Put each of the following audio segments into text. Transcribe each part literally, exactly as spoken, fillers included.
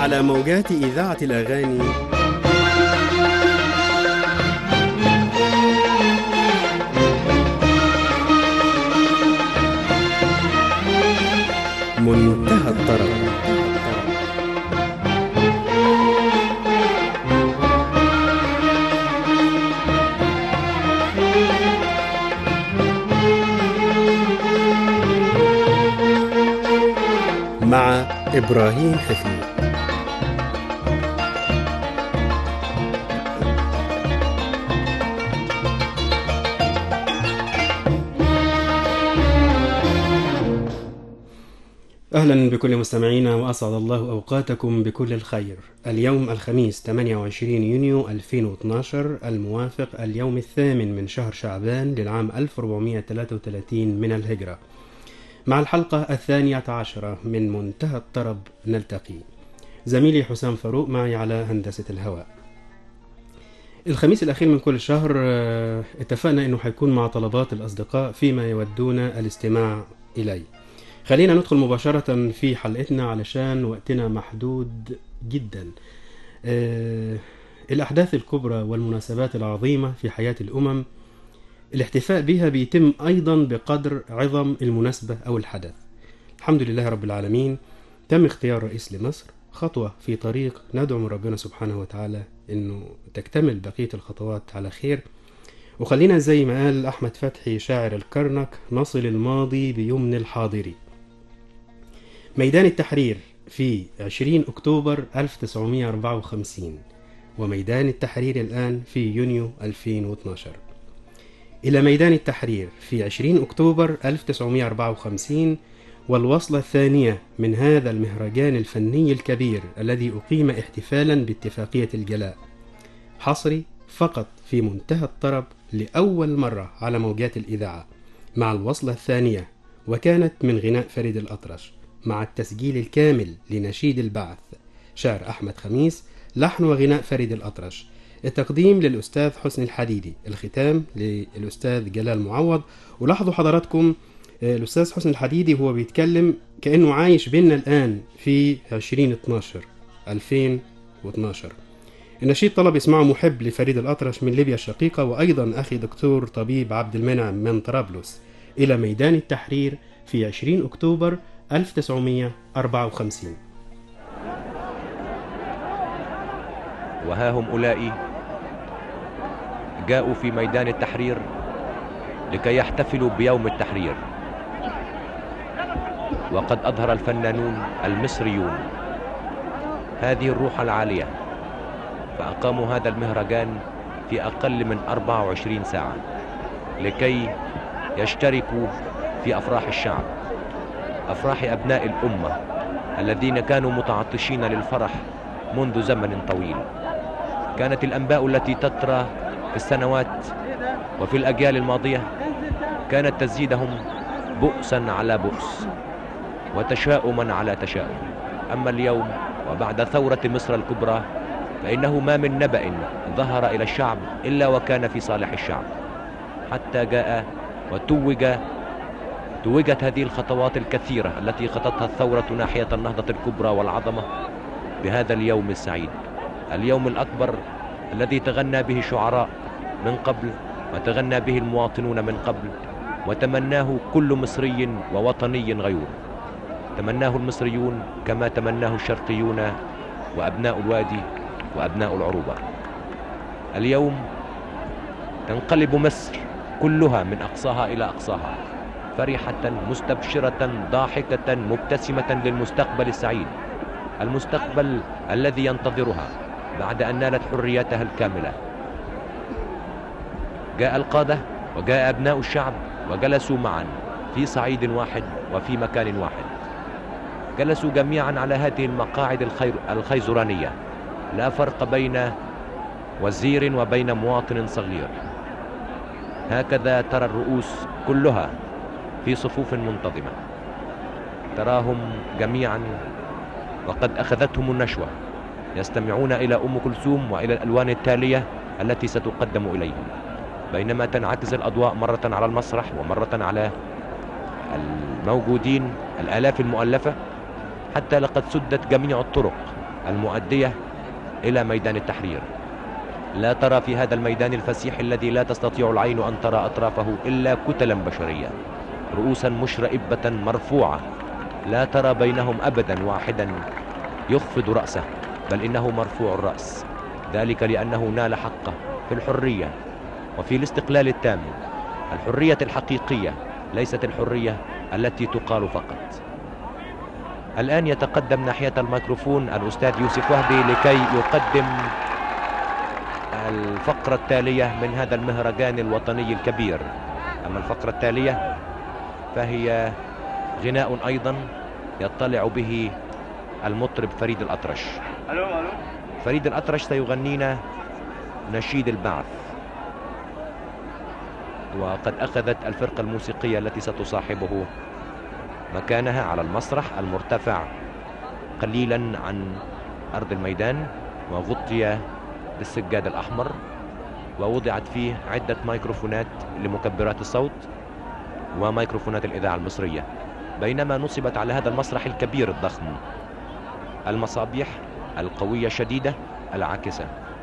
على موجات إذاعة الأغاني منتهى الطرب. مع إبراهيم حفني. أهلا بكل مستمعينا وأسعد الله أوقاتكم بكل الخير. اليوم الخميس ثمانية وعشرين يونيو ألفين واثناشر الموافق اليوم الثامن من شهر شعبان للعام ألف وأربعمائة وثلاثة وثلاثين من الهجرة. مع الحلقة الثانية عشرة من منتهى الطرب نلتقي. زميلي حسام فاروق معي على هندسة الهواء. الخميس الأخير من كل شهر اتفقنا أنه حيكون مع طلبات الأصدقاء فيما يودون الاستماع إليه. خلينا ندخل مباشرة في حلقتنا علشان وقتنا محدود جدا. أه الأحداث الكبرى والمناسبات العظيمة في حياة الأمم الاحتفاء بها بيتم أيضا بقدر عظم المناسبة أو الحدث. الحمد لله رب العالمين، تم اختيار رئيس لمصر، خطوة في طريق ندعو من ربنا سبحانه وتعالى أنه تكتمل بقية الخطوات على خير. وخلينا زي ما قال أحمد فتحي شاعر الكرنك نصل الماضي بيمن الحاضري. ميدان التحرير في عشرين أكتوبر ألف وتسعمائة وأربعة وخمسين، وميدان التحرير الآن في يونيو ألفين واثناشر. إلى ميدان التحرير في عشرين أكتوبر ألف وتسعمائة وأربعة وخمسين، والوصلة الثانية من هذا المهرجان الفني الكبير الذي أقيم احتفالا باتفاقية الجلاء، حصري فقط في منتهى الطرب لأول مرة على موجات الإذاعة، مع الوصلة الثانية، وكانت من غناء فريد الأطرش مع التسجيل الكامل لنشيد البعث، شعر أحمد خميس، لحن وغناء فريد الأطرش، التقديم للأستاذ حسني الحديدي، الختام للأستاذ جلال معوض. ولاحظوا حضراتكم الأستاذ حسني الحديدي هو بيتكلم كأنه عايش بيننا الآن في عشرين اثناشر ألفين واثناشر. النشيد طلب يسمعه محب لفريد الأطرش من ليبيا الشقيقة، وأيضا أخي دكتور طبيب عبد المنعم من طرابلس. إلى ميدان التحرير في عشرين أكتوبر ألف وتسعمائة وأربعة وخمسين. وها هم أولئك جاءوا في ميدان التحرير لكي يحتفلوا بيوم التحرير، وقد أظهر الفنانون المصريون هذه الروح العالية، فأقاموا هذا المهرجان في أقل من أربع وعشرين ساعة لكي يشتركوا في أفراح الشعب، أفراح أبناء الأمة الذين كانوا متعطشين للفرح منذ زمن طويل. كانت الأنباء التي تترى في السنوات وفي الأجيال الماضية كانت تزيدهم بؤسا على بؤس وتشاؤما على تشاؤم. أما اليوم وبعد ثورة مصر الكبرى فإنه ما من نبأ ظهر إلى الشعب إلا وكان في صالح الشعب، حتى جاء وتوج توجت هذه الخطوات الكثيرة التي خطتها الثورة ناحية النهضة الكبرى والعظمة بهذا اليوم السعيد، اليوم الأكبر الذي تغنى به الشعراء من قبل وتغنى به المواطنون من قبل، وتمناه كل مصري ووطني غيور. تمناه المصريون كما تمناه الشرقيون وأبناء الوادي وأبناء العروبة. اليوم تنقلب مصر كلها من أقصاها إلى أقصاها فرحة مستبشرة ضاحكة مبتسمة للمستقبل السعيد، المستقبل الذي ينتظرها بعد أن نالت حريتها الكاملة. جاء القادة وجاء أبناء الشعب وجلسوا معا في صعيد واحد وفي مكان واحد، جلسوا جميعا على هذه المقاعد الخير الخيزرانية، لا فرق بين وزير وبين مواطن صغير. هكذا ترى الرؤوس كلها في صفوف منتظمة، تراهم جميعا وقد أخذتهم النشوة يستمعون إلى أم كلثوم وإلى الألوان التالية التي ستقدم إليهم، بينما تنعكس الأضواء مرة على المسرح ومرة على الموجودين الآلاف المؤلفة، حتى لقد سدت جميع الطرق المؤدية إلى ميدان التحرير. لا ترى في هذا الميدان الفسيح الذي لا تستطيع العين أن ترى أطرافه إلا كتلا بشرية، رؤوسا مشرئبة مرفوعة، لا ترى بينهم أبدا واحدا يخفض رأسه، بل إنه مرفوع الرأس، ذلك لأنه نال حقه في الحرية وفي الاستقلال التام، الحرية الحقيقية، ليست الحرية التي تقال فقط. الآن يتقدم ناحية الميكروفون الأستاذ يوسف وهبي لكي يقدم الفقرة التالية من هذا المهرجان الوطني الكبير. أما الفقرة التالية فهي غناء أيضا يطلع به المطرب فريد الأطرش. فريد الأطرش سيغنينا نشيد البعث، وقد أخذت الفرقة الموسيقية التي ستصاحبه مكانها على المسرح المرتفع قليلا عن أرض الميدان، وغطي بالسجاد الأحمر، ووضعت فيه عدة ميكروفونات لمكبرات الصوت وميكروفونات الإذاعة المصرية، بينما نصبت على هذا المسرح الكبير الضخم المصابيح القوية الشديدة العاكسة،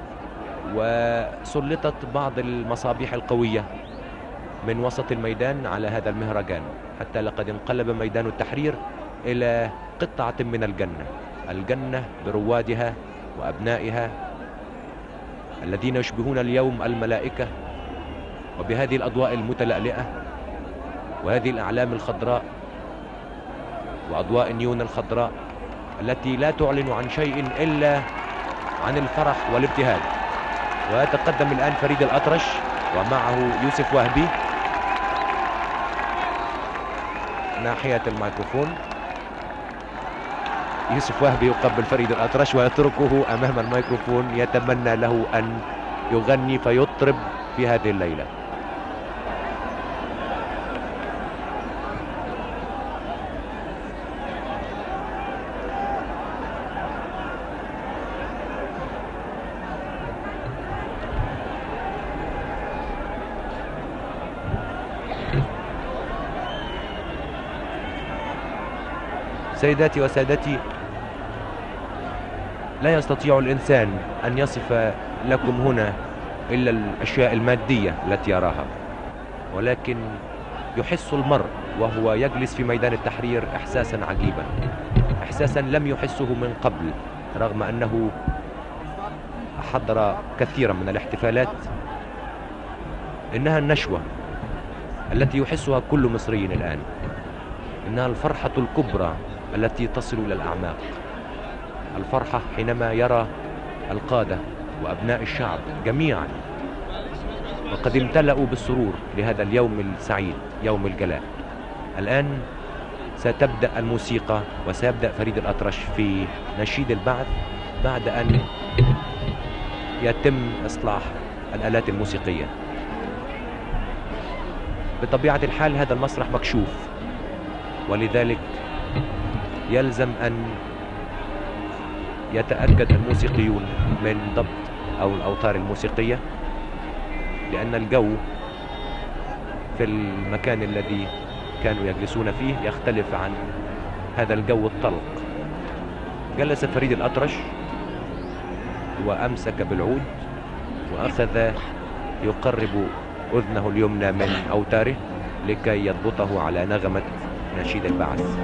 وسلطت بعض المصابيح القوية من وسط الميدان على هذا المهرجان، حتى لقد انقلب ميدان التحرير إلى قطعة من الجنة، الجنة بروادها وأبنائها الذين يشبهون اليوم الملائكة، وبهذه الأضواء المتلألئة وهذه الأعلام الخضراء وأضواء النيون الخضراء التي لا تعلن عن شيء إلا عن الفرح والابتهاج. ويتقدم الآن فريد الأطرش ومعه يوسف وهبي ناحية الميكروفون. يوسف وهبي يقبل فريد الأطرش ويتركه أمام الميكروفون، يتمنى له أن يغني فيطرب في هذه الليلة. سيداتي وسادتي، لا يستطيع الإنسان أن يصف لكم هنا إلا الأشياء المادية التي يراها، ولكن يحس المرء وهو يجلس في ميدان التحرير إحساسا عجيبا، إحساسا لم يحسه من قبل، رغم أنه حضر كثيرا من الاحتفالات. إنها النشوة التي يحسها كل مصري الآن، إنها الفرحة الكبرى التي تصل إلى الأعماق، الفرحة حينما يرى القادة وأبناء الشعب جميعا وقد امتلأوا بالسرور لهذا اليوم السعيد، يوم الجلاء. الآن ستبدأ الموسيقى وسيبدأ فريد الأطرش في نشيد البعث بعد أن يتم إصلاح الآلات الموسيقية. بطبيعة الحال هذا المسرح مكشوف، ولذلك يلزم أن يتأكد الموسيقيون من ضبط أو الأوتار الموسيقية، لأن الجو في المكان الذي كانوا يجلسون فيه يختلف عن هذا الجو الطلق. جلس فريد الأطرش وأمسك بالعود وأخذ يقرب أذنه اليمنى من أوتاره لكي يضبطه على نغمة نشيد البعث،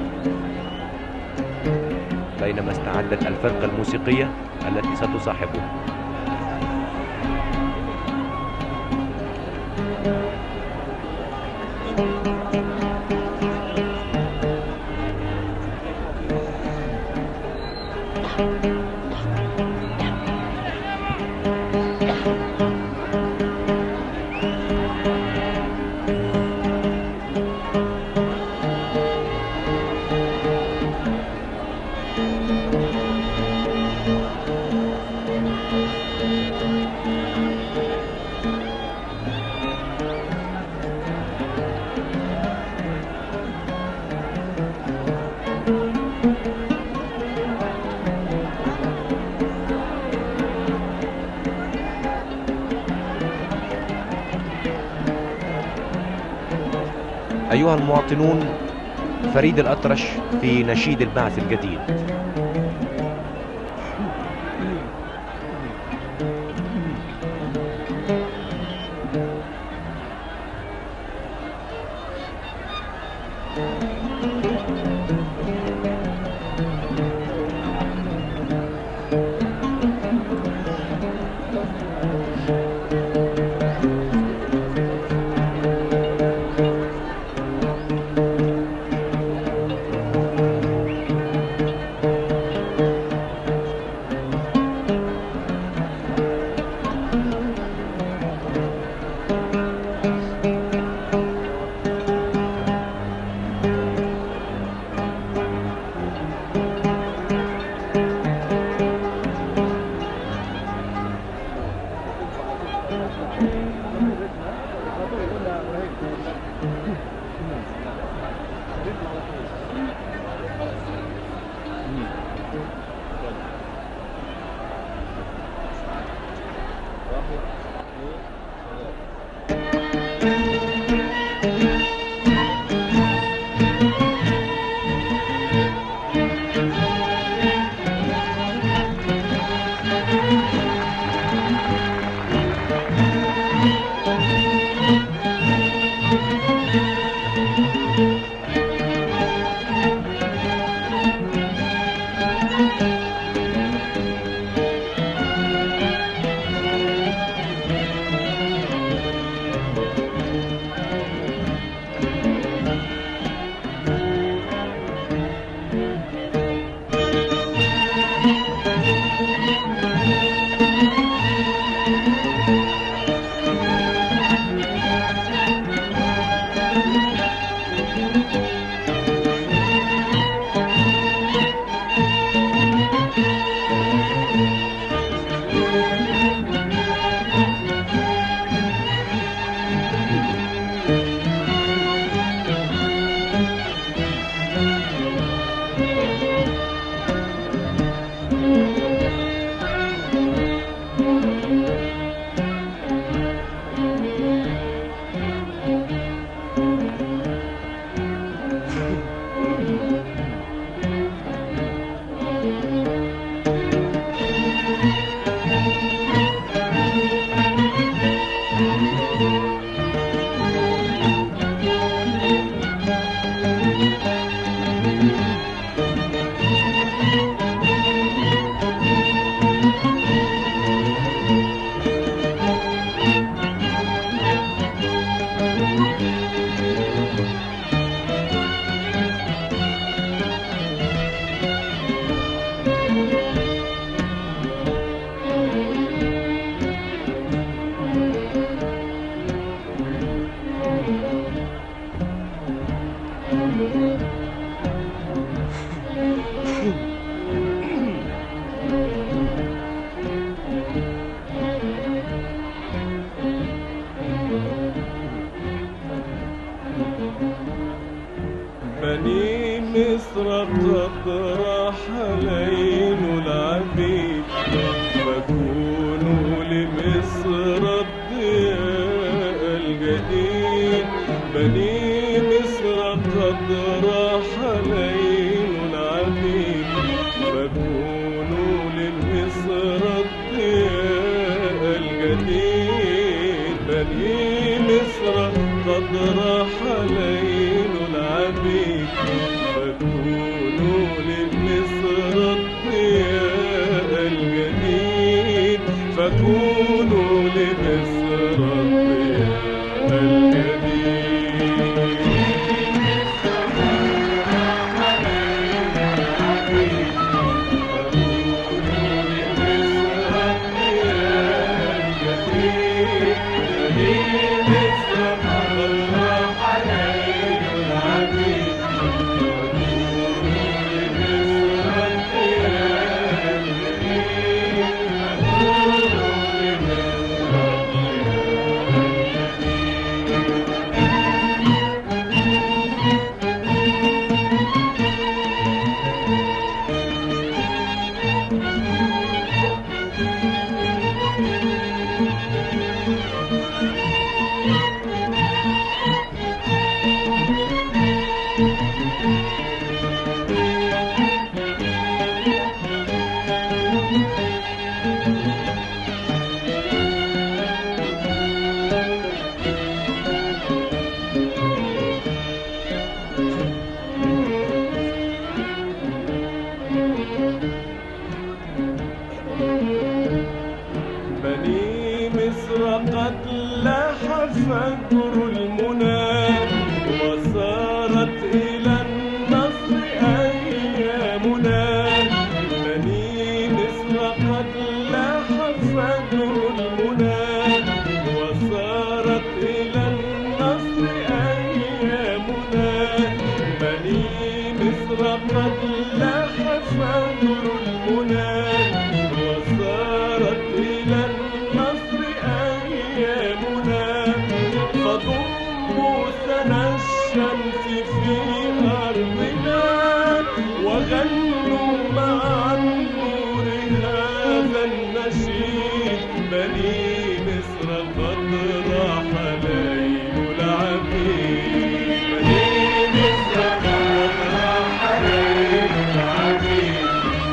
بينما استعدت الفرقة الموسيقية التي ستصاحبه. أيها المواطنون، فريد الأطرش في نشيد البعث الجديد. بني مصر تطرح ليل العبيد فكونوا لمصر الضياء الجديد. بني مصر تطرح ليل العبيد فكونوا لمصر الضياء الجديد. بني مصر تطرح ليل العبيد فكونوا لمصر الضياء الجديد. فكونوا لمصر الضياء الجديد. بني مصر قد لاح فجر المنى وصارت إلى النصر أيامنا. بني مصر قد لاح فجر المنى وصارت إلى النصر أيامنا. بني مصر قد لاح فجر المنى وصارت إلى النصر أيامنا. فضموا سنى الشمس في أرضنا وغنوا مع النور هذا النشيد. بني مصر قد راح ليل العبيد. بني مصر قد راح ليل العبيد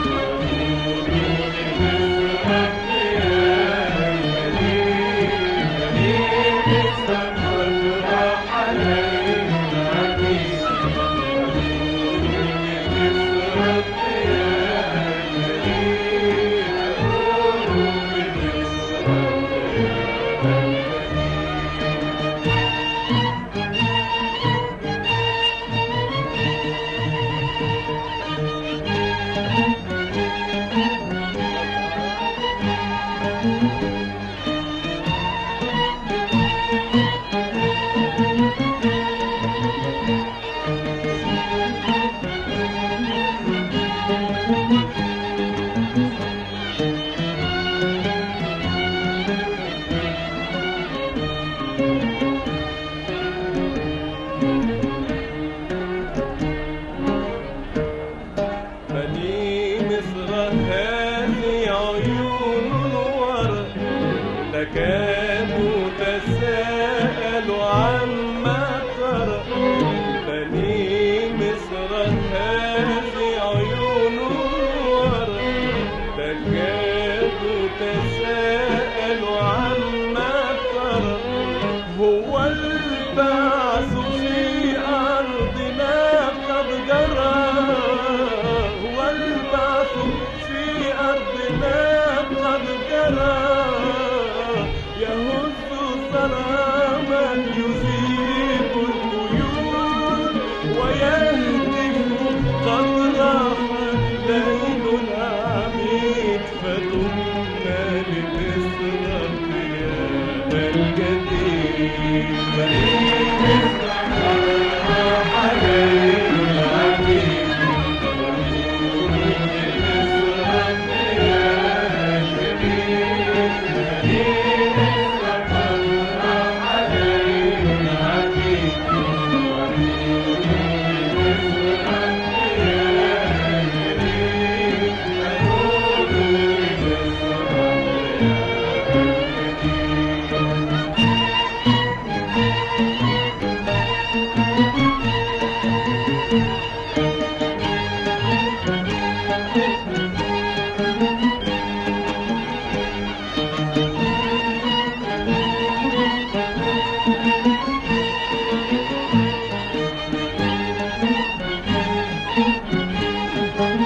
تكاد تساءل عما ترى. بني مصر هذه عيون ورى تكاد تساءل عما ترى. هو البعث في أرضنا قد جرى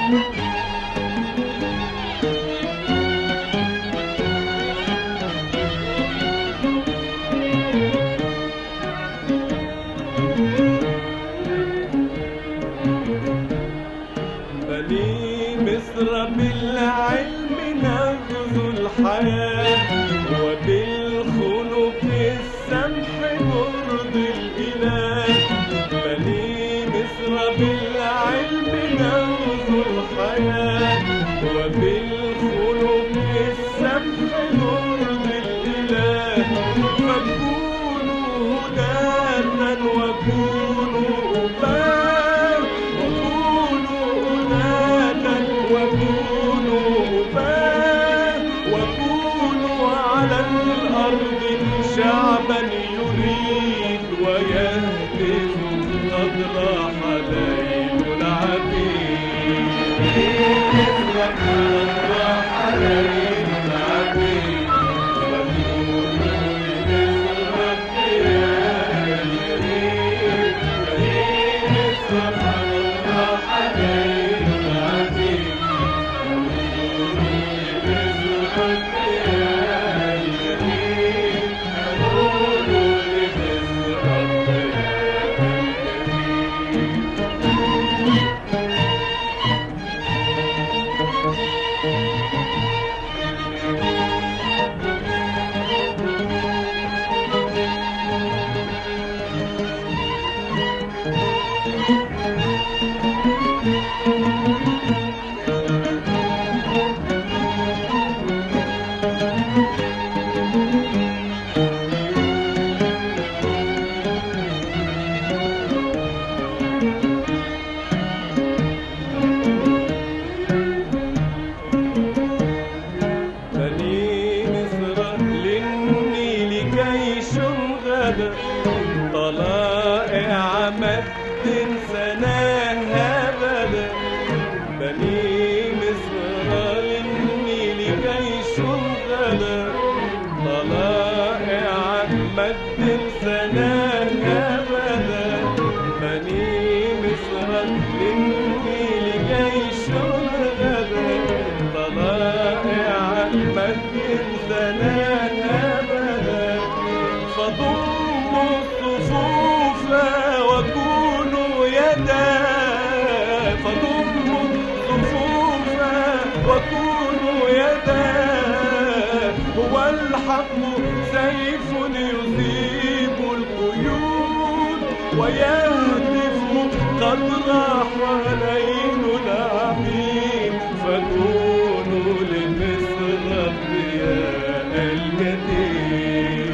بني مصر بالعلم نغزو الحياة، وبالخلق السمح نرضي الإله. بني مصر بالعلم نغزو الحياة، وبالخلق السمح نرضي الإله. فكونوا هداة وكونوا أباء، وكونوا هداة وكونوا أباء، وكونوا على الأرض شعبا يريد ويهتف قد راح ليل العبيد. قد راح ليل العبيد. طلائع مجد سناها بدا. بني مصر للنيل جيش غدا. طلائع مجد سناها بدا. بني مصر للنيل جيش غدا. طلائع مجد سناها بدا. فضموا الصفوف وكونوا يدا. فضموا الصفوف وكونوا يدا. هو الحق سيف يصيب القيود ويهتف قد راح ليل العبيد. فكونوا لمصر الضياء الجديد.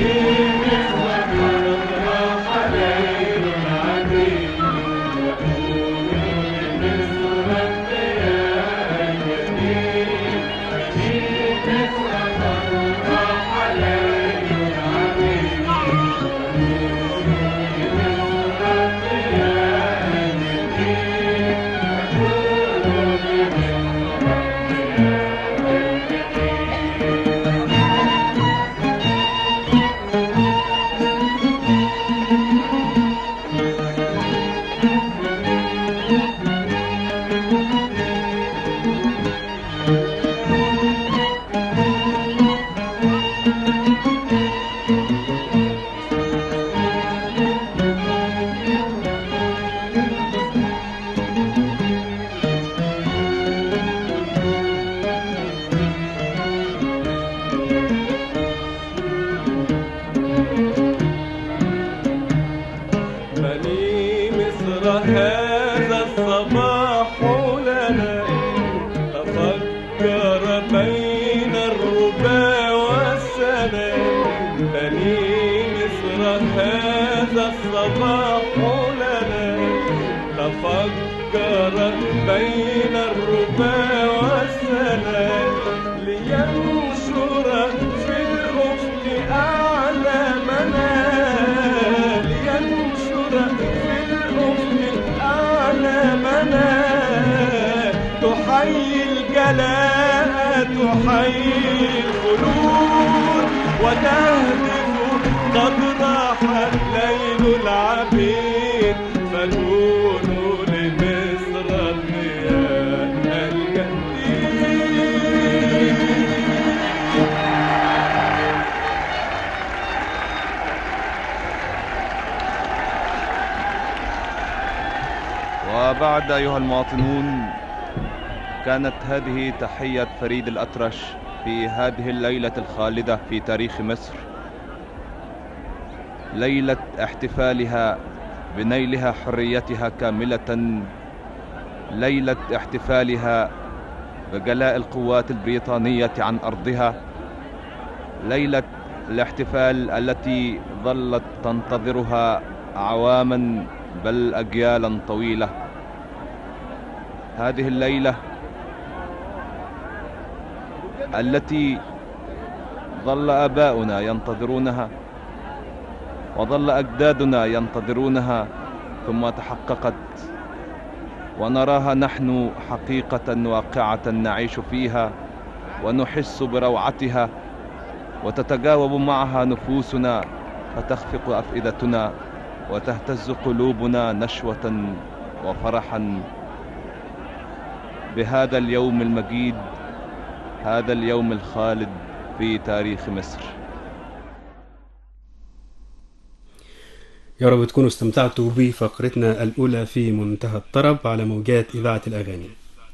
هذا الصباح لنا تفجر بين الربا والسنا. بني مصر هذا الصباح لنا تفجر بين الربا والسنا. لينشر في الأفق أعلامنا. لينشر في الأفق أعلامنا. تحيي الجلاء تحيي الخلود وتهدف قد راح ليل العبيد. فكونوا لمصر الضياء السادة أيها المواطنون، كانت هذه تحية فريد الأطرش في هذه الليلة الخالدة في تاريخ مصر، ليلة احتفالها بنيلها حريتها كاملة، ليلة احتفالها بجلاء القوات البريطانية عن أرضها، ليلة الاحتفال التي ظلت تنتظرها أعواما بل أجيالا طويلة. هذه الليلة التي ظل آباؤنا ينتظرونها وظل أجدادنا ينتظرونها ثم تحققت، ونراها نحن حقيقة واقعة نعيش فيها ونحس بروعتها، وتتجاوب معها نفوسنا فتخفق أفئدتنا وتهتز قلوبنا نشوة وفرحا بهذا اليوم المجيد، هذا اليوم الخالد في تاريخ مصر. يا رب تكونوا استمتعتوا بفقرتنا الأولى في منتهى الطرب على موجات إذاعة الأغاني.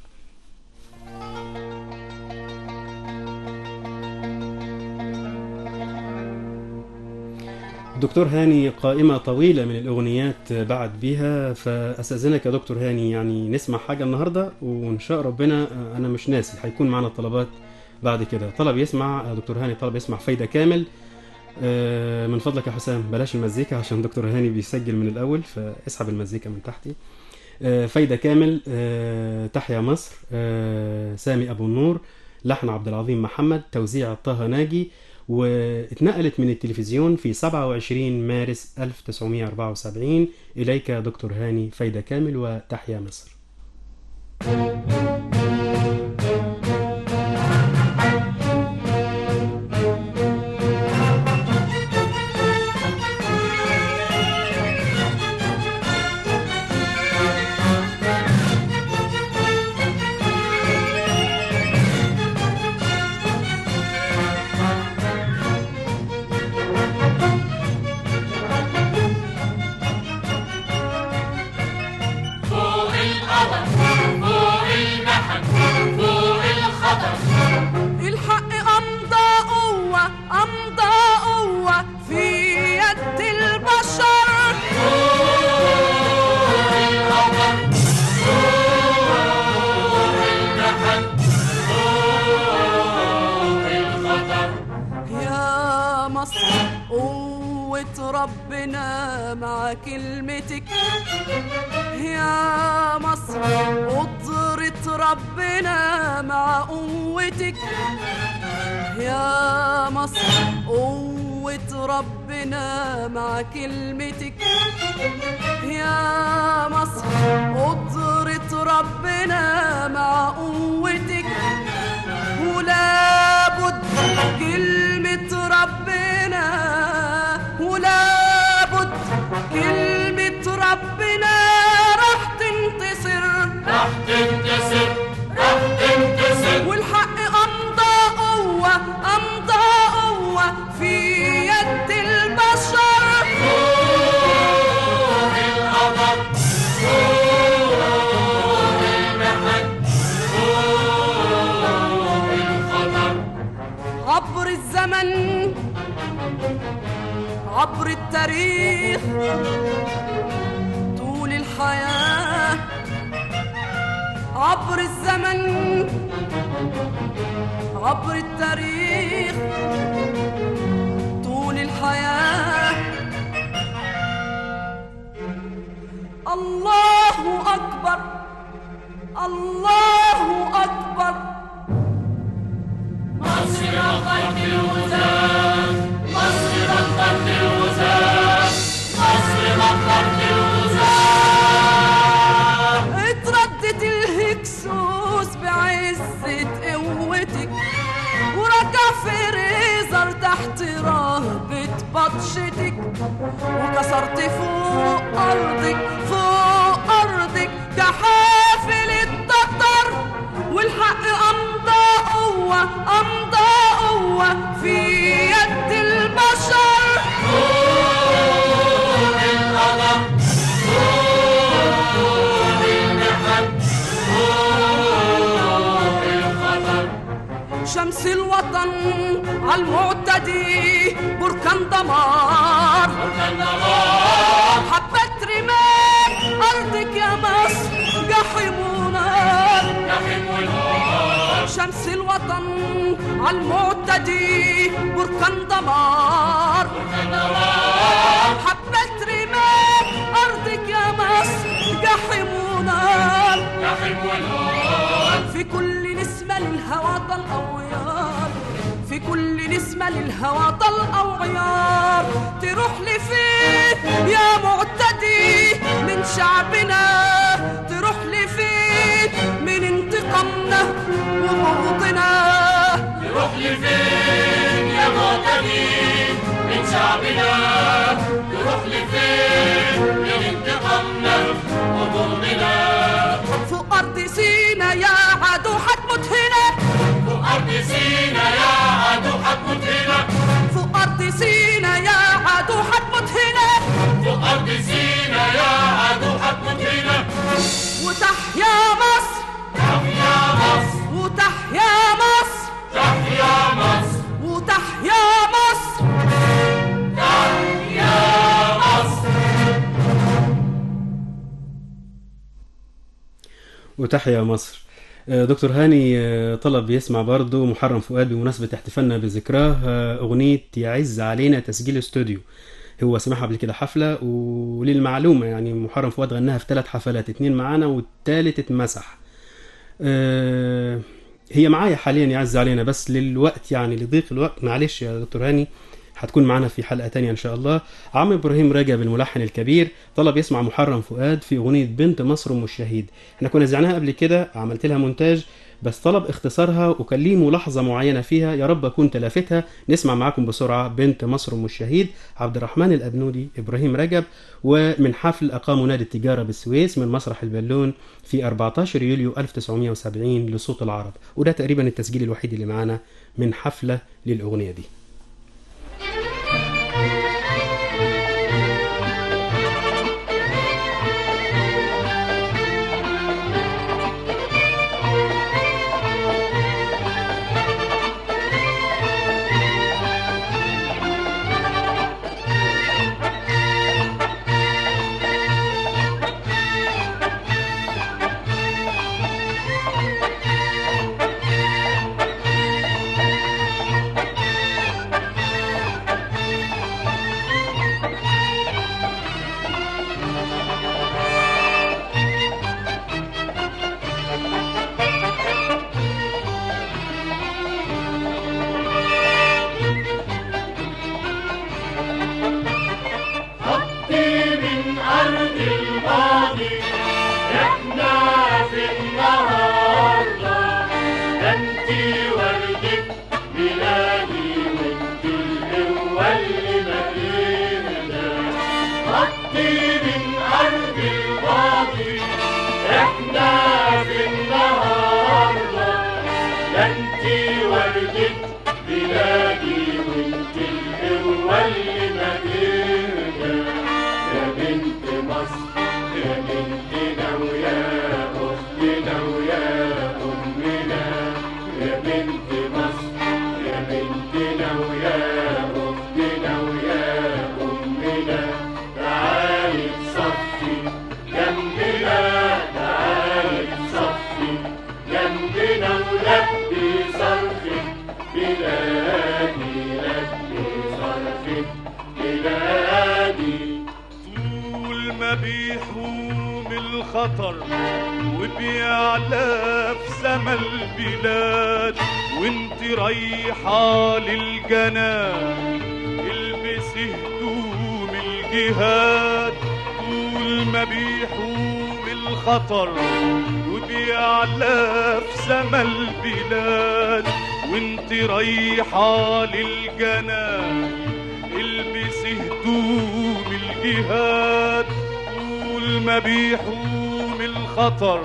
دكتور هاني، قائمة طويلة من الأغنيات بعد بيها، فأستأذنك يا دكتور هاني يعني نسمع حاجة النهاردة، وإن شاء ربنا أنا مش ناسي هيكون معنا طلبات بعد كده. طلب يسمع دكتور هاني، طلب يسمع فايدة كامل. من فضلك يا حسام بلاش المزيكا عشان دكتور هاني بيسجل من الأول، فاسحب المزيكا من تحتي. فايدة كامل، تحيا مصر، سامي أبو النور، لحن عبد العظيم محمد، توزيع طه ناجي، واتنقلت من التلفزيون في سبعة وعشرين مارس ألف وتسعمائة وأربعة وسبعين. إليك يا دكتور هاني فايدة كامل وتحيا مصر. ربنا مع كلمتك يا مصر، قدرة ربنا مع قوتك يا مصر، قوة ربنا مع كلمتك يا مصر، قدرة ربنا مع قوتك، ولا بد كلمة ربنا، ولا بد كلمة ربنا راح تنتصر، راح تنتصر، راح تنتصر، والحق أمضى قوة، أمضى قوة في يد البشر. روح القمر، روح المحن، روح الخطر، عبر الزمن عبر التاريخ طول الحياة، عبر الزمن عبر التاريخ طول الحياة. الله أكبر، الله أكبر، مصر رفعت الوزان، مصر رفعت الوزان، مصر رفعت الوزان، اتردت الهكسوس بعزة قوتك، ورجع فريزر تحت رهبة بطشتك، وكسرت فوق أرضك، فوق أرضك كحافل التتر، والحق أمضى قوة، أمضى قوة في يد البشر. روح القمر، روح المحن، الوطن عالمعتدي بركان دمار حبة رمال أرضك يا مصر جحيم ونار شمس الوطن عالمعتدي بركان دمار حبة رمال أرضك يا مصر جحيم ونار في كل نسمة للهوى طل أو عيار في كل نسمة للهوى طل أو عيار تروح لفين يا معتدي من شعبنا تروح لفين من انتقامنا وبغضنا تروح لفين يا معتدي من شعبنا تروح لفين من انتقامنا وبغضنا فوق أرض سينا يا عدو هتموت هنا فوق أرض سينا يا عدو هتموت هنا فوق أرض سينا يا عدو هتموت هنا فوق أرض سينا يا عدو هتموت هنا وتحيا مصر تحيا مصر وتحيا مصر تحيا مصر وتحيا مصر تحيا مصر وتحيا مصر. دكتور هاني طلب يسمع برضو محرم فؤاد بمناسبة احتفالنا بذكراه أغنية يعز علينا تسجيل استوديو. هو سمعها قبل كده حفلة، وللمعلومة يعني محرم فؤاد غناها في ثلاث حفلات، اتنين معانا والتالت اتمسح. هي معايا حاليا يعز علينا، بس للوقت يعني لضيق الوقت معلش يا دكتور هاني هتكون معنا في حلقة تانية إن شاء الله. عم إبراهيم رجب الملحن الكبير طلب يسمع محرم فؤاد في أغنية بنت مصر أم الشهيد. احنا كنا زعناها قبل كده، عملت لها مونتاج، بس طلب اختصارها وكان ليه ملاحظة معينة فيها، يا رب أكون تلافتها. نسمع معاكم بسرعة بنت مصر أم الشهيد، عبد الرحمن الأبنودي، إبراهيم رجب، ومن حفل أقاموا نادي التجارة بالسويس من مسرح البالون في أربعة عشر يوليو ألف وتسعمائة وسبعين لصوت العرب، وده تقريبا التسجيل الوحيد اللي معانا من حفلة للأغنية دي. وبيعلى في سما البلاد وانت رايحة للجنان البسي هدوم الجهاد طول ما بيحوم الخطر وبيعلى في سما البلاد وانت رايحة للجنان البسي هدوم الجهاد طول ما بيحوم الخطر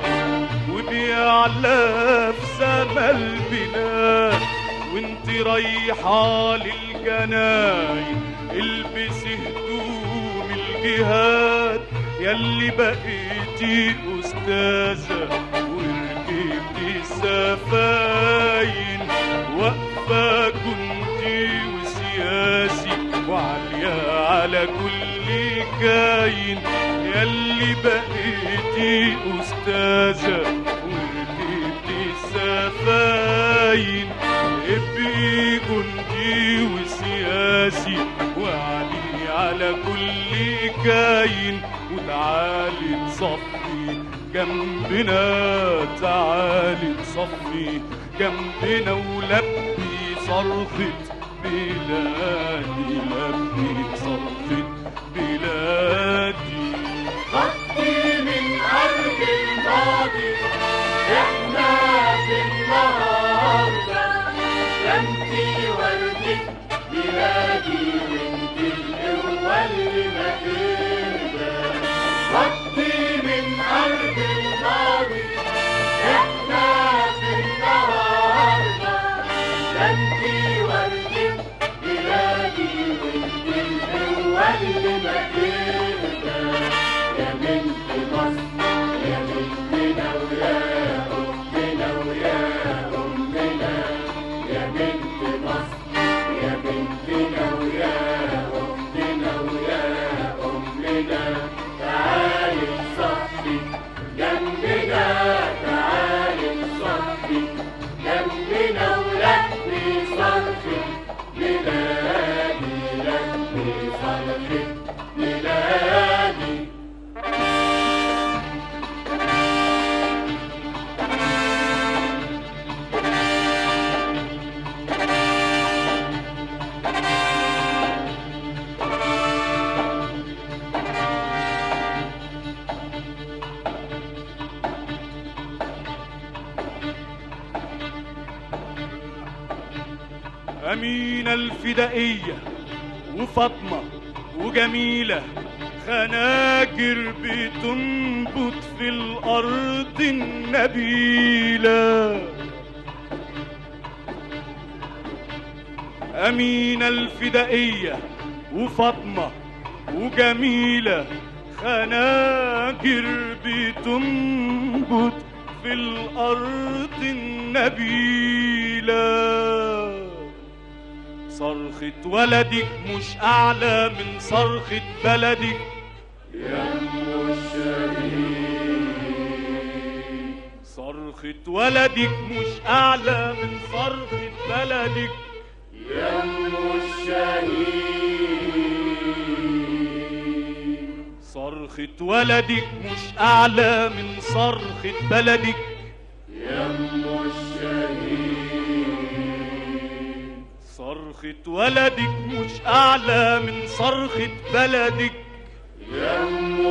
وبيعلى في سما البلاد وانت رايحة للجناين البسي هدوم الجهاد ياللي بقيتي أستاذة وركبتي السفاين وقف عارفة كنتي وسياسي وعالية على كل كاين، ياللي بقيتي أستاذة وركبتي السفاين. ابقي جندي وسياسي وعلي على كل كاين، وتعالي تصفي جنبنا، تعالي تصفي جنبنا ولبي صرخة بلادي، لبي صرخة بلادي. خطي من أرض الماضي إحنا في النهاردة، انتي وردة بلادي وانتي القوة اللي ما ترضى. خطي من أرض الماضي إحنا في النهاردة، انتي وردة بلادي وانتي القوة اللي ما ترضى. يا بنت مصر يا بنتنا ويا أختنا ويا أمنا، يا بنت مصر يا بنتنا ويا أختنا ويا أمنا. تعالي نصفي جنبنا، تعالي نصفي جنبنا ولبي صرخة بلادي، لبي صرخة بلادي. أمينة الفدائية وفاطمة وجميلة، خناجر بتنبت في الأرض النبيلة. أمينة الفدائية وفاطمة وجميلة، خناجر بتنبت في الأرض النبيلة. صرخة ولدك مش أعلى من صرخة بلدك يا أم الشهيد. صرخة ولدك مش أعلى من صرخة بلدك يا أم الشهيد. صرخة ولدك مش أعلى من صرخة بلدك يا أم الشهيد. صرخة ولدك مش أعلى من صرخة بلدك يا أم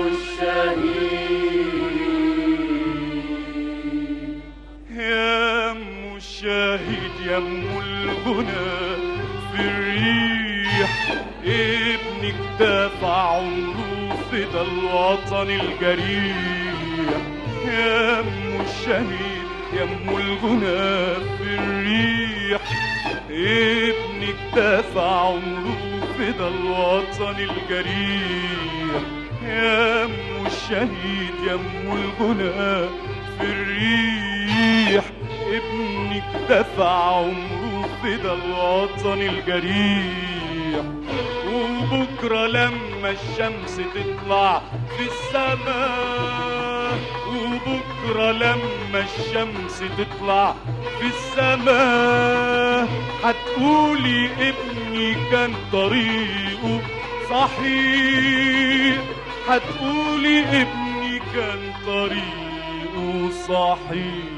الشهيد. يا أم الشهيد يا أم الغنى في الريح، ابنك دافع عمره فدا الوطن الجريح. يا أم الشهيد يا أم الغنى في الريح، ابنك دافع عمره فدا الوطن الجريح. يا أم الشهيد يا أم الغنى في الريح، ابنك دافع عمره فدا الوطن الجريح. وبكرة لما الشمس تطلع في السماء، وبكرة لما الشمس تطلع في السماء، هتقولي ابني كان طريقه صحيح، هتقولي ابني كان طريقه صحيح.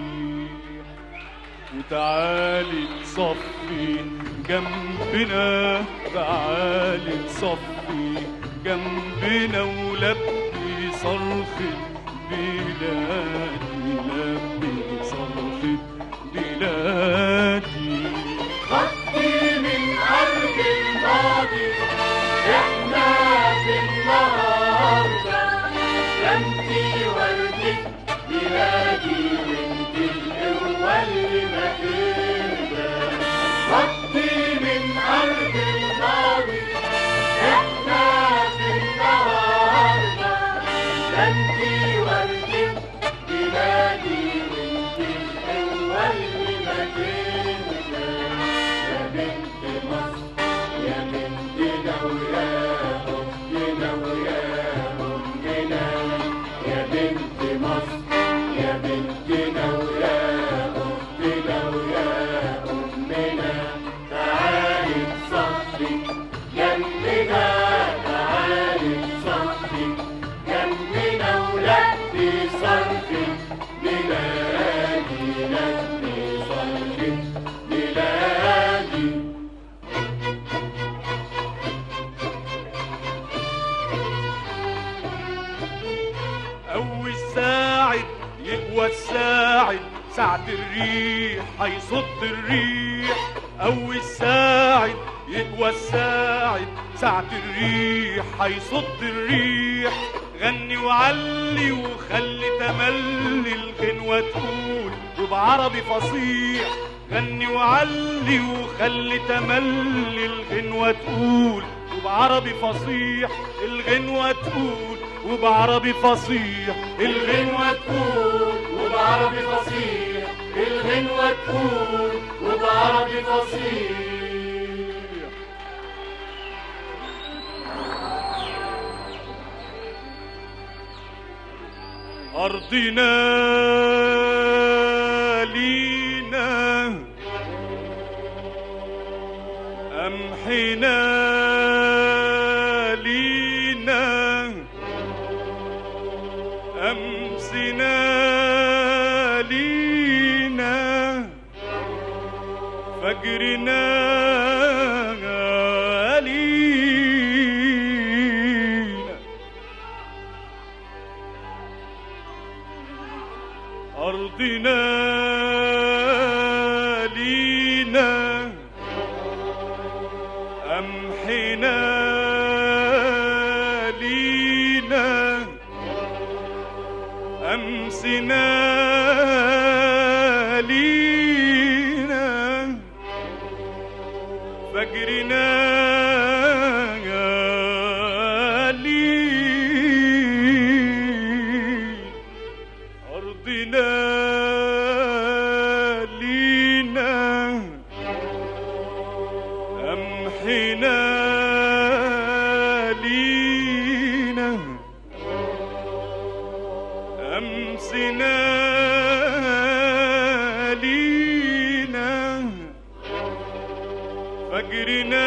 وتعالي تصفي جنبنا، تعالي تصفي جنبنا ولبي صرخة بلادي، لبي صرخة بلادي. خطي من أرض الماضي إحنا في النهاردة، انتي وردة بلادي وانتي القوة اللي ما ترضى. خطي من أرض الماضي إحنا في النهاردة، انتي وردة بلادي جنبنا ويا أختنا ويا أمنا تعالي تصفي جنبنا تعالي تصفي جنبنا ولبي صرفي ميلادي لبي صرفي ميلادي أول ساعد يقوى الساعد ساعة الريح هيصد الريح أول ساعد يقوى الساعد ساعة الريح هيصد الريح غني وعلي وخلي تملي الغنوة تقول وبعربي فصيح غني وعلي وخلي تملي الغنوة تقول وبعربي فصيح الغنوة تقول وبعربي فصيح الغنوة تقول وبعربي فصيح الغنوة تقول وبعربي فصيح أرضنا لينا أمحنا لينا أمسنا لينا فجرنا لينا أرضنا لينا أمحنا لينا أمسنا لينا فجرنا لينا أرضنا لينا أمحنا لينا أمسنا لينا فجرنا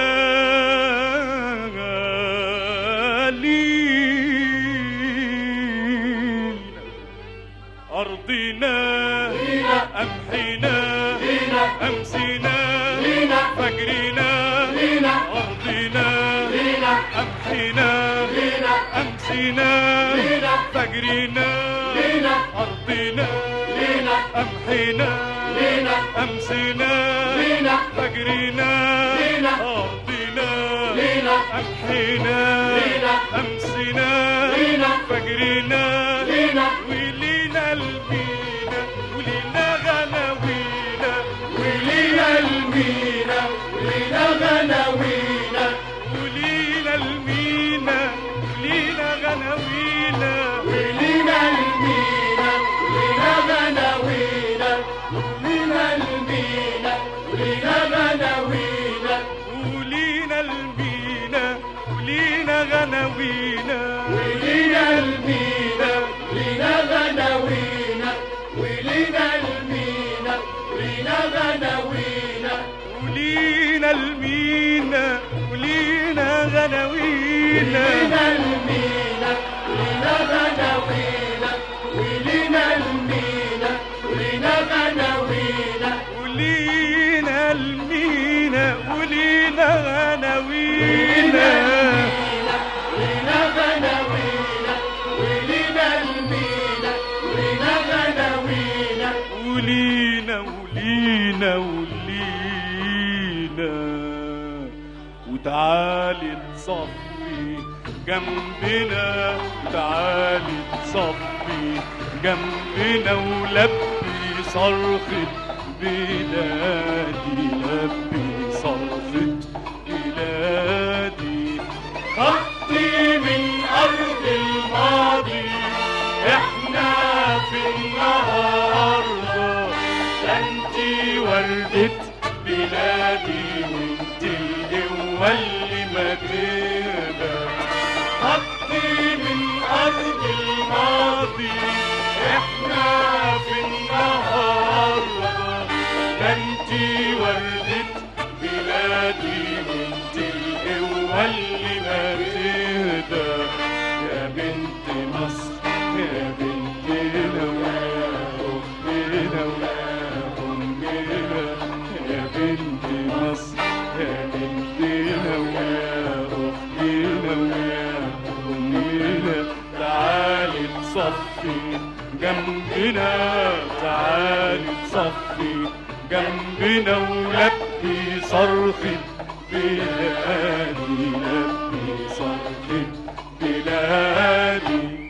لينا أرضنا أمحنا أمسنا فجرنا أرضنا أمحنا أمسنا فجرنا أرضنا أمحنا أمسنا فجرنا أرضنا أمحنا أمسنا فجرنا ولينا المينا ولينا غناوينا ولينا المينا ولينا غناوينا ولينا المينا ولينا غناوينا ولينا المينا ولينا غناوينا ولينا المينا ولينا غناوينا ولينا المينا ولينا غناوينا ولينا المينا ولينا غناوينا ولينا المينا ولينا غناوينا ولينا المينا ولينا غناوينا ولينا المينا ولينا غناوينا ولينا المينا ولينا غناوينا ولينا المينا ولينا غناوينا ولينا غناوينا ولينا المينا ولينا غناوينا ولينا ولينا ولينا وتعالي تصفي جنبنا وتعالي تصفي جنبنا ولبي صرخة بلادي لبي صرخة بلادي خطي من أرض الماضي إحنا في النهاردة ده انتي وردة بلادي وانتي القوة اللي ما تقدر خطي من أرض الماضي إحنا في النهاردة في وردة بلادي بنت القوة اللي ما تهدى يا بنت مصر يا بنتنا ويا أختنا ويا أمنا يا بنت مصر يا بنتنا ويا أختنا ويا أمنا تعالي تصفي جنبنا تعالي تصفي جنبنا ولبي صرخة بلادي لبي صرخة بلادي.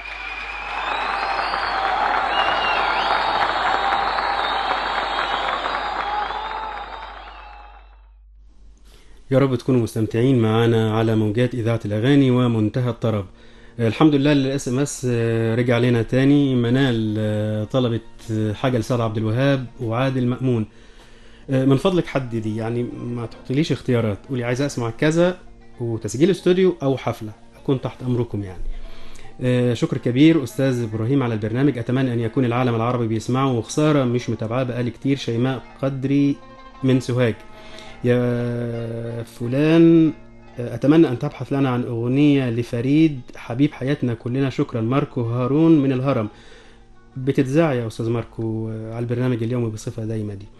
يا رب تكونوا مستمتعين معنا على موجات إذاعة الأغاني ومنتهى الطرب. الحمد لله الاس ام اس رجع لنا تاني. منال طلبت حاجة لسعد عبد الوهاب وعادل مأمون. من فضلك حددي، يعني ما تحطيليش اختيارات، قولي عايز اسمع كذا وتسجيل استوديو او حفلة، اكون تحت امركم يعني. شكر كبير استاذ ابراهيم على البرنامج، اتمنى ان يكون العالم العربي بيسمعه، وخسارة مش متابعاه بقالي كتير. شيماء قدري من سوهاج. يا فلان أتمنى أن تبحث لنا عن أغنية لفريد حبيب حياتنا كلنا. شكرا. ماركو هارون من الهرم. بتتذاع يا أستاذ ماركو على البرنامج اليومي بصفة دايمة دي.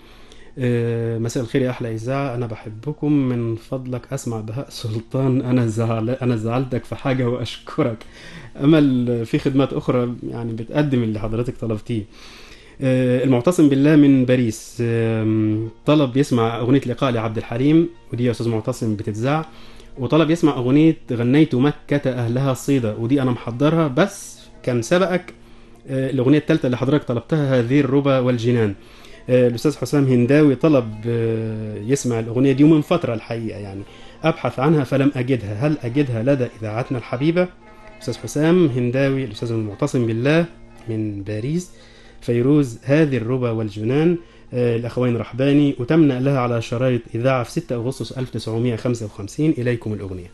مساء الخير يا أحلى إذاعة، أنا بحبكم، من فضلك أسمع بهاء سلطان. أنا زعل أنا زعلتك في حاجة وأشكرك. أمل في خدمات أخرى يعني بتقدم اللي حضرتك طلبتيه. المعتصم بالله من باريس طلب يسمع أغنية لقاء لعبد الحليم، ودي يا أستاذ معتصم بتتذاع. وطلب يسمع أغنية غنيت مكة أهلها الصيدة، ودي أنا محضرها، بس كان سبقك الأغنية الثالثة اللي حضرتك طلبتها هذه الربا والجنان. الأستاذ حسام هنداوي طلب يسمع الأغنية دي من فترة الحقيقة، يعني أبحث عنها فلم أجدها، هل أجدها لدى إذاعتنا الحبيبة؟ أستاذ حسام هنداوي. الأستاذ المعتصم بالله من باريس. فيروز هذه الربا والجنان الأخوين رحباني، وتم نقلها على شرايط إذاعة في ستة أغسطس ألف وتسعمائة وخمسة وخمسين. إليكم الأغنية.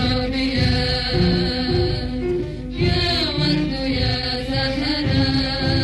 يا ورد يا زهرة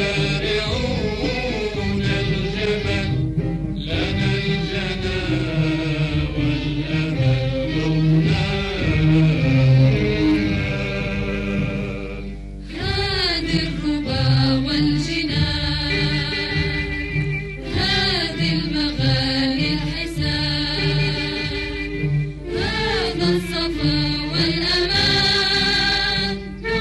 يسارعون الجبل لنا الجنى والأمل هذه الربا والجنان هذه المغاني الحسان هذا الصفا والأمان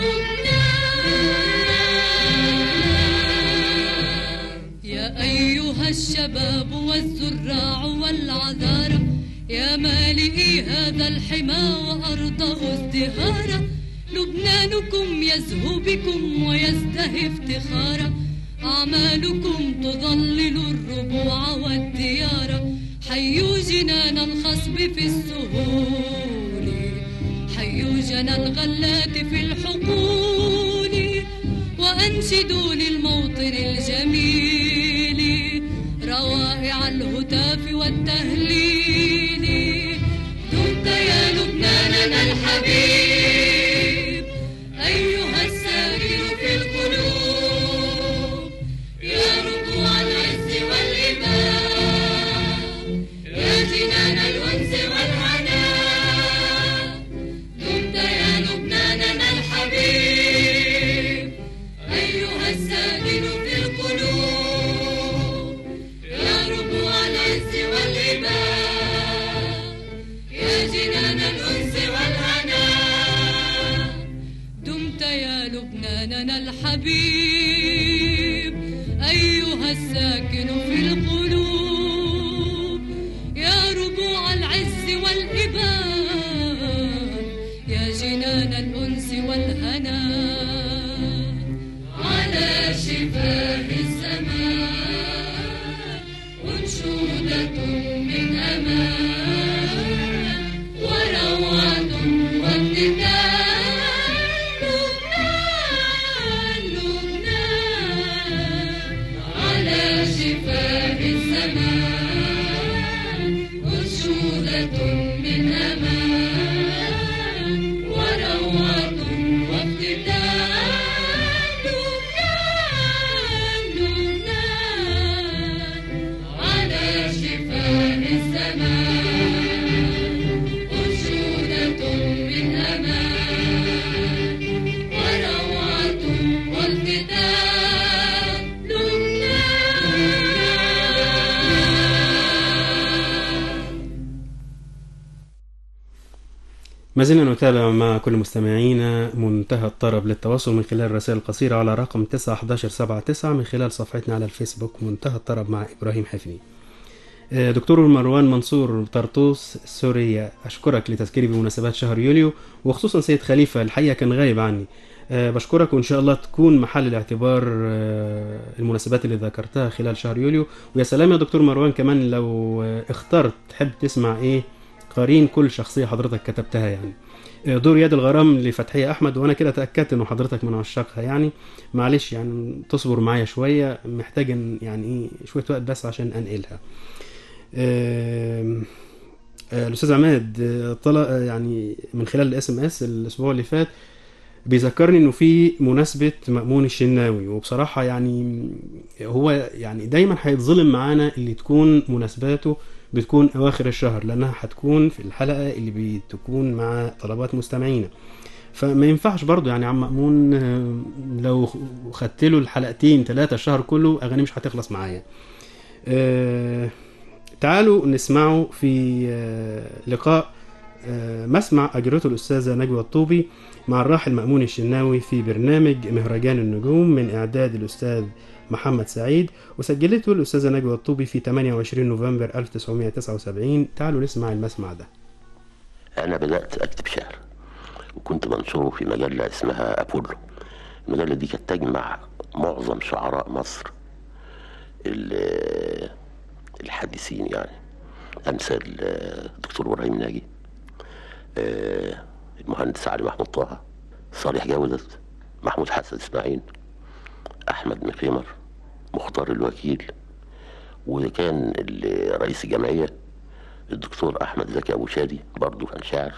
يا أيها الشباب والزراع والعذارى يا مالئي هذا الحمى وأرضه ازدهارا لبنانكم يزهو بكم ويزدهي افتخارا أعمالكم تظلل الربوع والديار حيوا جنان الخصب في السهول حيوا جنى الغلات في الحقول وأنشدوا للموطن الجميل روائع الهتاف والتهليل دمت يا لبناننا الحبيب أيها الساكن في القلوب يا ربوع العز والإيمان يا جنان الأنس والهنا دمت يا لبناننا الحبيب أيها الساكن في القلوب يا ربوع العز والإيمان يا جنان الأنس والهنا دمت يا لبناننا الحبيب أيها الساكن في القلوب يا ربوع العز والإبان يا جنان الأنس والهنا على شفاه السماء أنشودة من أمان وروعة واقتتال لبنان لبنان على شفاه السماء أنشودة من أمان وروعة واقتتال لبنان لبنان على شفاه السماء أنشودة من أمان وروعة واقتتال لبنان. ما زلنا نتابع مع كل مستمعينا منتهى الطرب للتواصل من خلال الرسائل القصيرة على رقم تسعة واحد واحد سبعة تسعة من خلال صفحتنا على الفيسبوك منتهى الطرب مع إبراهيم حفني. دكتور مروان منصور طرطوس سوريا، أشكرك لتذكيري بمناسبات شهر يوليو وخصوصا سيد خليفة الحقيقة كان غايب عني. بشكرك وإن شاء الله تكون محل الاعتبار المناسبات اللي ذكرتها خلال شهر يوليو. ويا سلام يا دكتور مروان كمان لو اخترت تحب تسمع إيه قارين كل شخصية حضرتك كتبتها يعني. دور يد الغرام لفتحية أحمد وأنا كده تأكدت إنه حضرتك من عشاقها يعني. معلش يعني تصبر معايا شوية محتاج يعني إيه شوية وقت بس عشان أنقلها. الأستاذ عماد طلع يعني من خلال الاس ام اس الأسبوع اللي فات بيذكرني إنه في مناسبة مأمون الشناوي، وبصراحة يعني هو يعني دايما هيتظلم معانا اللي تكون مناسباته بتكون أواخر الشهر لأنها هتكون في الحلقة اللي بتكون مع طلبات مستمعينا، فما ينفعش برضو يعني عم مأمون لو خدت له الحلقتين ثلاثة الشهر كله أغاني مش هتخلص معايا. أه تعالوا نسمعه في لقاء مسمع أجرته الأستاذة نجوى الطوبي مع الراحل مأمون الشناوي في برنامج مهرجان النجوم من إعداد الأستاذ محمد سعيد، وسجلته الأستاذة نجوى الطوبي في ثمانية وعشرين نوفمبر ألف وتسعمائة وتسعة وسبعين. تعالوا نسمع المسمع ده. أنا بدأت أكتب شعر وكنت منشوره في مجلة اسمها أبولو. المجلة دي كانت تجمع معظم شعراء مصر الحديثين يعني، أمثال الدكتور إبراهيم ناجي، المهندس علي محمود طه، صالح جودت، محمود حسن إسماعيل، أحمد مخيمر، مختار الوكيل، وكان رئيس الجمعية الدكتور أحمد زكي أبو شادي برضو كان شاعر،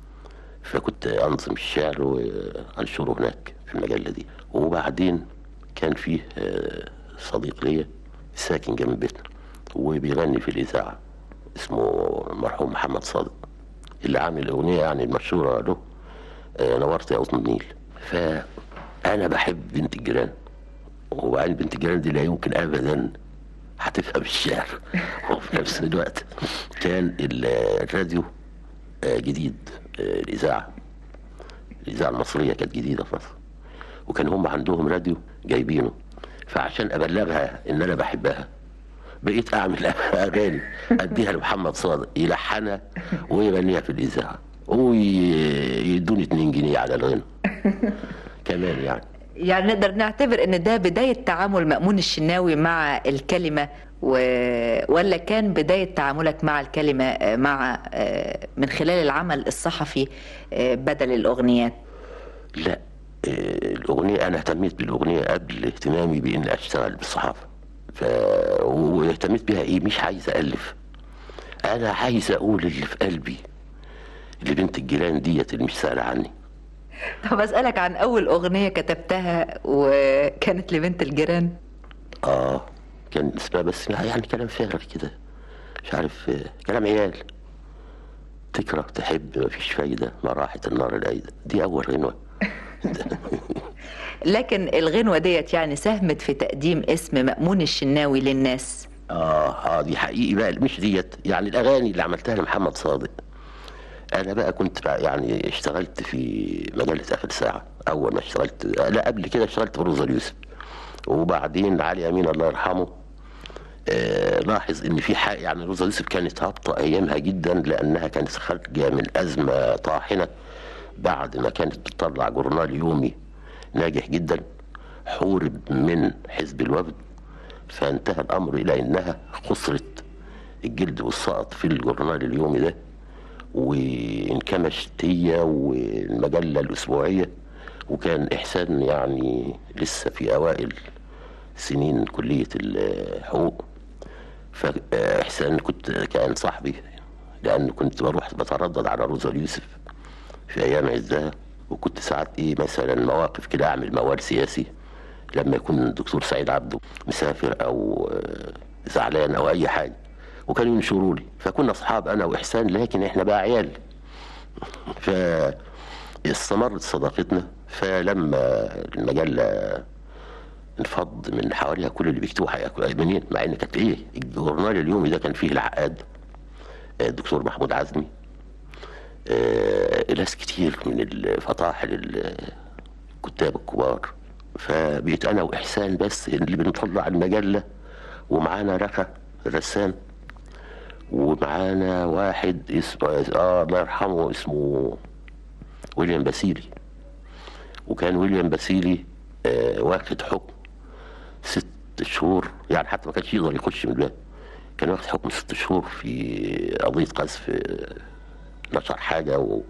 فكنت أنظم الشعر وأنشره هناك في المجلة دي. وبعدين كان فيه صديق ليا ساكن جنب بيتنا وبيغني في الإذاعة، اسمه المرحوم محمد صادق، اللي عامل أغنية يعني المشهورة له نورت يا قطن النيل. فأنا بحب بنت الجيران، وبعدين بنت الجيران دي لا يمكن أبدا هتفهم الشعر. وفي نفس الوقت كان الراديو جديد، الإذاعة الإذاعة المصرية كانت جديدة في مصر، وكان هم عندهم راديو جايبينه. فعشان أبلغها إن أنا بحبها بقيت أعمل أغاني أديها لمحمد صادق يلحنها ويغنيها في الإذاعة، ويدوني اتنين جنيه على الغنى كمان. يعني يعني نقدر نعتبر ان ده بداية تعامل مأمون الشناوي مع الكلمة و... ولا كان بداية تعاملك مع الكلمة مع من خلال العمل الصحفي بدل الأغنيات؟ لا، الأغنية أنا اهتميت بالأغنية قبل اهتمامي بإن أشتغل بالصحافة. ف... واهتميت بها إيه؟ مش عايز ألف، أنا عايز أقول اللي في قلبي لبنت الجيران ديت اللي مش سألة عني. طب أسألك عن أول أغنية كتبتها وكانت لبنت الجيران. آه كان اسمها بس يعني كلام فارغ كده، مش عارف، كلام عيال. تكره تحب مفيش فايدة، ما راحت النار الأيدة. دي أول غنوة. لكن الغنوة ديت يعني ساهمت في تقديم اسم مأمون الشناوي للناس. آه آه دي حقيقي بقى، مش ديت يعني الأغاني اللي عملتها لمحمد صادق. أنا بقى كنت بقى يعني اشتغلت في مجلة آخر ساعة أول ما اشتغلت، لا قبل كده اشتغلت بروزا اليوسف، وبعدين علي أمين الله يرحمه آه لاحظ إن في حاجة. يعني روزا اليوسف كانت هابطة أيامها جدا، لأنها كانت خارجة من أزمة طاحنة بعد ما كانت بتطلع جورنال يومي ناجح جدا، حورب من حزب الوفد، فانتهى الأمر إلى إنها خسرت الجلد والسقط في الجورنال اليومي ده، وانكمشت هي والمجلة الأسبوعية. وكان إحسان يعني لسه في أوائل سنين كلية الحقوق، فإحسان كنت كان صاحبي، لأن كنت بروح بتردد على روزا اليوسف في أيام عزها، وكنت ساعات إيه مثلا مواقف كده أعمل موال سياسي لما يكون الدكتور سعيد عبده مسافر أو زعلان أو أي حاجة، وكانوا ينشروا لي، فكنا أصحاب أنا وإحسان، لكن إحنا بقى عيال. فاستمرت صداقتنا. فلما المجلة انفض من حواليها كل اللي بيكتبوا منين، مع إن كانت إيه الجورنال اليومي ده كان فيه العقاد الدكتور محمود عزمي، آه ناس كتير من الفطاحل الكتاب الكبار. فبقيت أنا وإحسان بس اللي بنطلع المجلة، ومعانا ركا الرسام، ومعانا واحد اسمه اه الله يرحمه اسمه ويليام باسيلي. وكان ويليام باسيلي آه واخد حكم ست شهور، يعني حتى ما كانش يقدر يخش من الباب، كان واخد حكم ست شهور في قضية قذف، نشر حاجة و...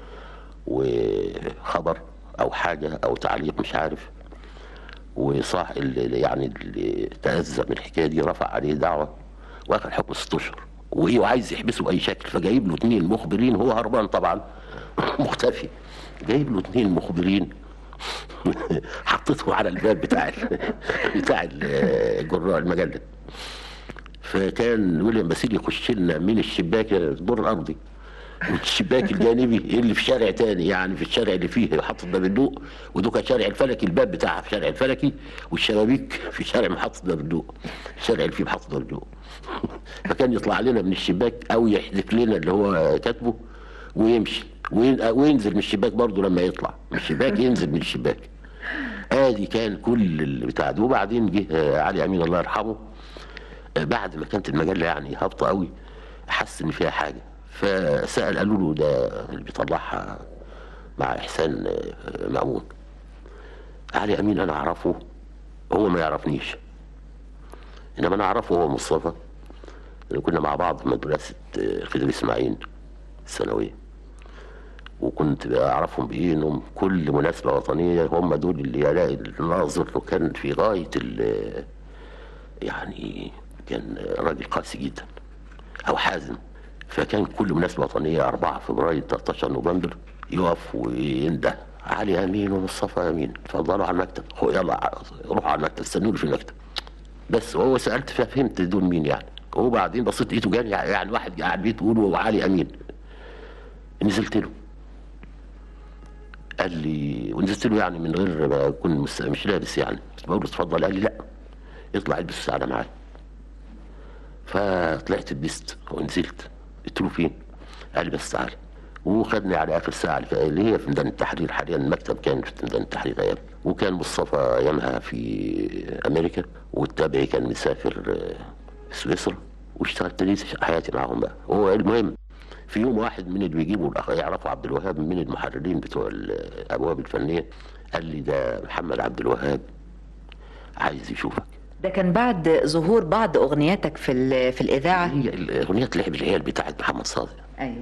وخبر أو حاجة أو تعليق مش عارف، وصاح اللي يعني اللي تأذى من الحكاية دي رفع عليه دعوة واخد حكم ست اشهر، وايه وعايز يحبسه باي شكل. فجايب له اتنين مخبرين، هو هربان طبعا مختفي، جايب له اتنين مخبرين حطيتهم على الباب بتاع ال... بتاع الجرار المجله. فكان ويليام باسيلي يخش لنا من الشباك الدور الارضي، من الشباك الجانبي اللي في شارع تاني، يعني في الشارع اللي فيه محطة بابندوق، ودوكا شارع الفلكي، الباب بتاعها في شارع الفلكي، والشبابيك في شارع محطة بابندوق، الشارع اللي فيه محطة بابندوق. فكان يطلع لنا من الشباك او يحذف لنا اللي هو كاتبه ويمشي، وينزل من الشباك برضه لما يطلع من الشباك ينزل من الشباك. ادي كان كل البتاع ده. وبعدين جه علي امين الله يرحمه بعد ما كانت المجله يعني هابطه قوي، حس ان فيها حاجه، فسأل قالوا له ده اللي بيطلعها مع إحسان مأمون. علي أمين أنا أعرفه، هو ما يعرفنيش، إنما أنا أعرفه هو مصطفى، كنا مع بعض في مدرسة خضر إسماعيل الثانوية، وكنت أعرفهم بإيه إنهم كل مناسبة وطنية هم دول اللي يلاقي الناظر، وكان في غاية يعني كان راجل قاسي جدا أو حازم. فكان كل مناسبة وطنية أربعة فبراير تلتاشر نوفمبر يقف وينده علي امين ومصطفى امين اتفضلوا على المكتب، يلا روحوا على المكتب استنوني في المكتب بس. وهو سالت فهمت دول مين يعني. وبعدين بصيت لقيته جاني يعني واحد قاعد بيقول وعلي امين. نزلت له قال لي، ونزلت له يعني من غير ما اكون مش لابس يعني، بقول له اتفضل. قال لي لا اطلع البس الساعه معايا. فطلعت لبست ونزلت. قلت له فين؟ قال لي بس تعالى. وخدني على اخر ساعه اللي هي في ميدان التحرير. حاليا المكتب كان في ميدان التحرير ايام. وكان مصطفى ايامها في امريكا، والتابعي كان مسافر في سويسرا، واشتغلت لي حياتي معاهم بقى. هو المهم في يوم واحد من اللي بيجيبوا الاخ يعرفوا عبد الوهاب من المحررين بتوع الابواب الفنيه، قال لي ده محمد عبد الوهاب عايز يشوفك. ده كان بعد ظهور بعض اغنياتك في في الاذاعه. هي الاغنيات اللي هي بتاعت محمد صادق. ايوه.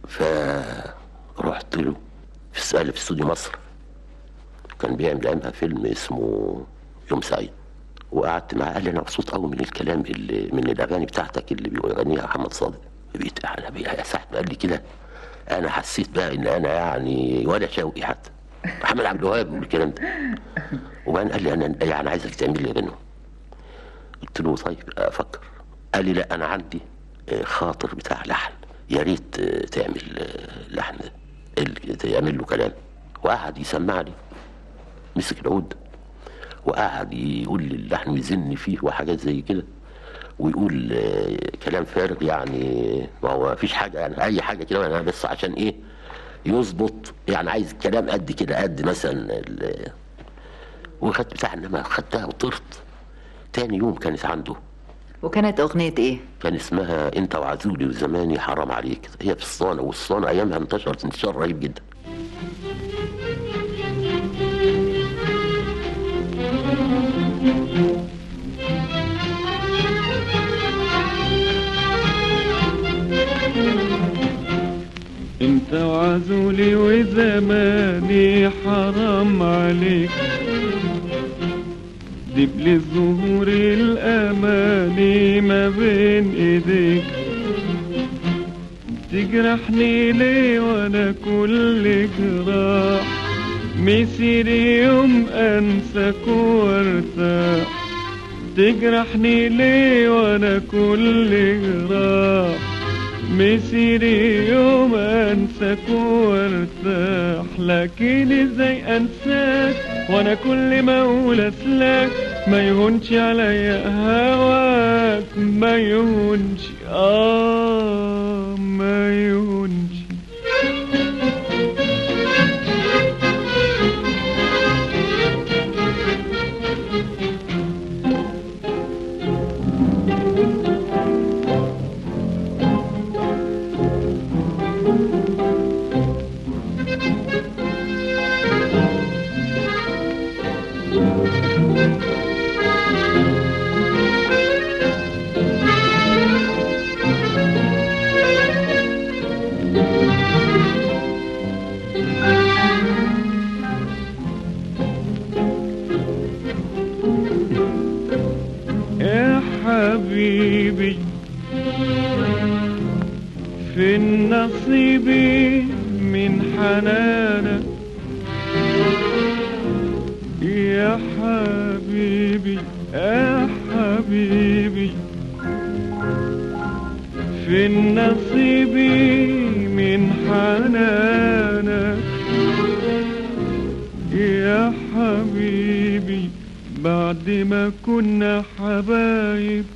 فرحت له في السؤال في استوديو مصر، كان بيعمل ايامها فيلم اسمه يوم سعيد، وقعدت معاه. قال لي انا مبسوط قوي من الكلام اللي من الاغاني بتاعتك اللي بيغنيها محمد صادق. بقيت انا ساعه ما قال لي كده انا حسيت بقى ان انا يعني ولا شوقي حتى محمد عبد الوهاب بيقول الكلام ده. وبعدين قال لي انا يعني عايزك تعمل لي غنوه. قلت له طيب افكر. قال لي لا انا عندي خاطر بتاع لحن، يا ريت تعمل لحن تعمل له كلام. وقعد يسمع لي، مسك العود وقعد يقول لي اللحن ويزن فيه وحاجات زي كده، ويقول كلام فارغ يعني ما هو مفيش حاجه يعني اي حاجه كده، انا بس عشان ايه يظبط يعني عايز كلام قد كده قد مثلا. وخدت بتاع انما خدتها وطرت. تاني يوم كانت عنده. وكانت اغنيه ايه؟ كان اسمها انت وعزولي وزماني حرام عليك. هي في الصانه، والصانه ايامها انتشرت انتشار رهيب جدا. انت وعزولي وزماني حرام عليك، دبل الزهور الاماني ما بين ايديك. تجرحني ليه وانا كل جراح، مسير يوم انساك وارتاح. تجرحني ليه وانا كل جراح، مسيري يوم انساك وارتاح. لكن ازاي انساك وانا كل ما اقول اسلاك، ما يهونش عليا هواك، ما يهونش اه ما يهونش. حبيبي في النصيب من حنانك، يا حبيبي يا حبيبي في النصيب من حنانك، يا حبيبي بعد ما كنا حبايب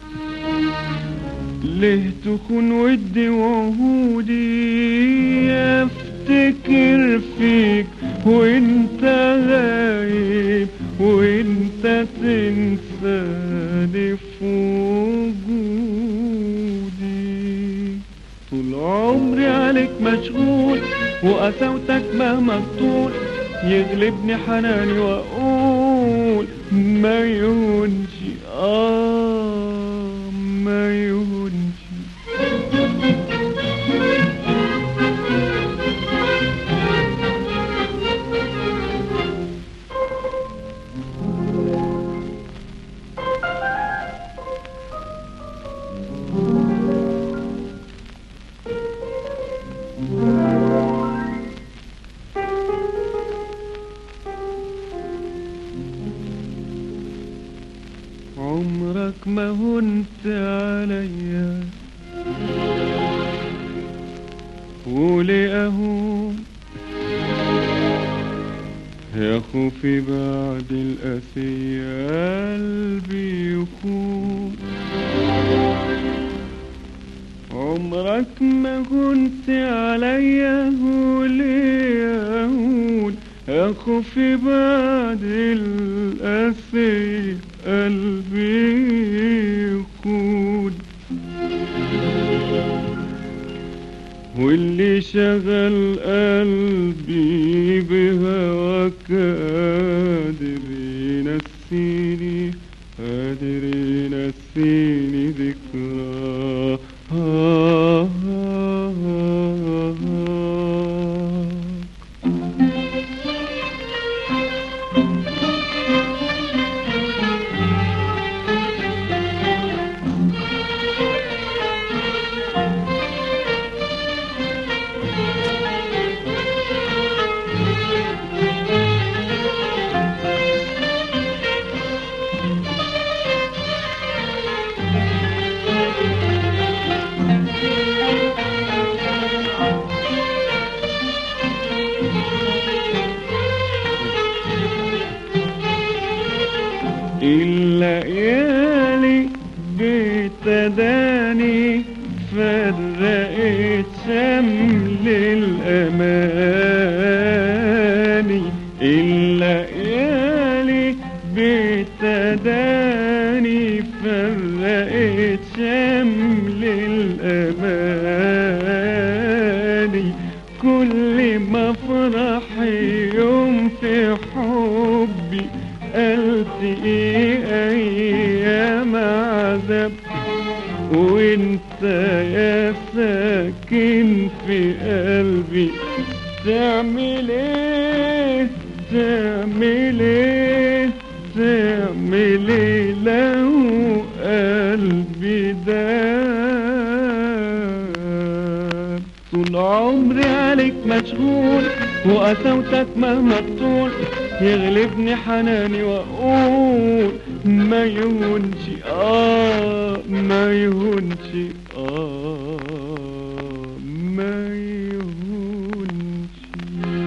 ليه تخون ودي وعهودي. افتكر فيك وانت غايب، وانت تنساني في وجودي. طول عمري عليك مشغول، وقساوتك مهما تطول يغلبني حناني واقول ما يهونش اه ما يهونش. عمرك ما هنت عليا ولقاهم يا خوفي بعد القاسية قلبي يخون عمرك ما كنت عليا وليهون يا خوفي بعد القاسية قلبي يخون واللي شغل قلبي بهواك قادر ينسيني قادر ينسيني ذكرى الليالي بتداني فرقت شمل الأماني الليالي بتداني فرقت شمل الأماني كل ما فرح يوم في حبي ألتقي أيام عذاب وانت يا ساكن في قلبي تعمل ايه تعمل ايه تعمل ايه لو قلبي داب طول عمري عليك مشغول وقسوتك مهما تطول يغلبني حناني واقول ما يهونش اه ما يهونش اه ما يهونش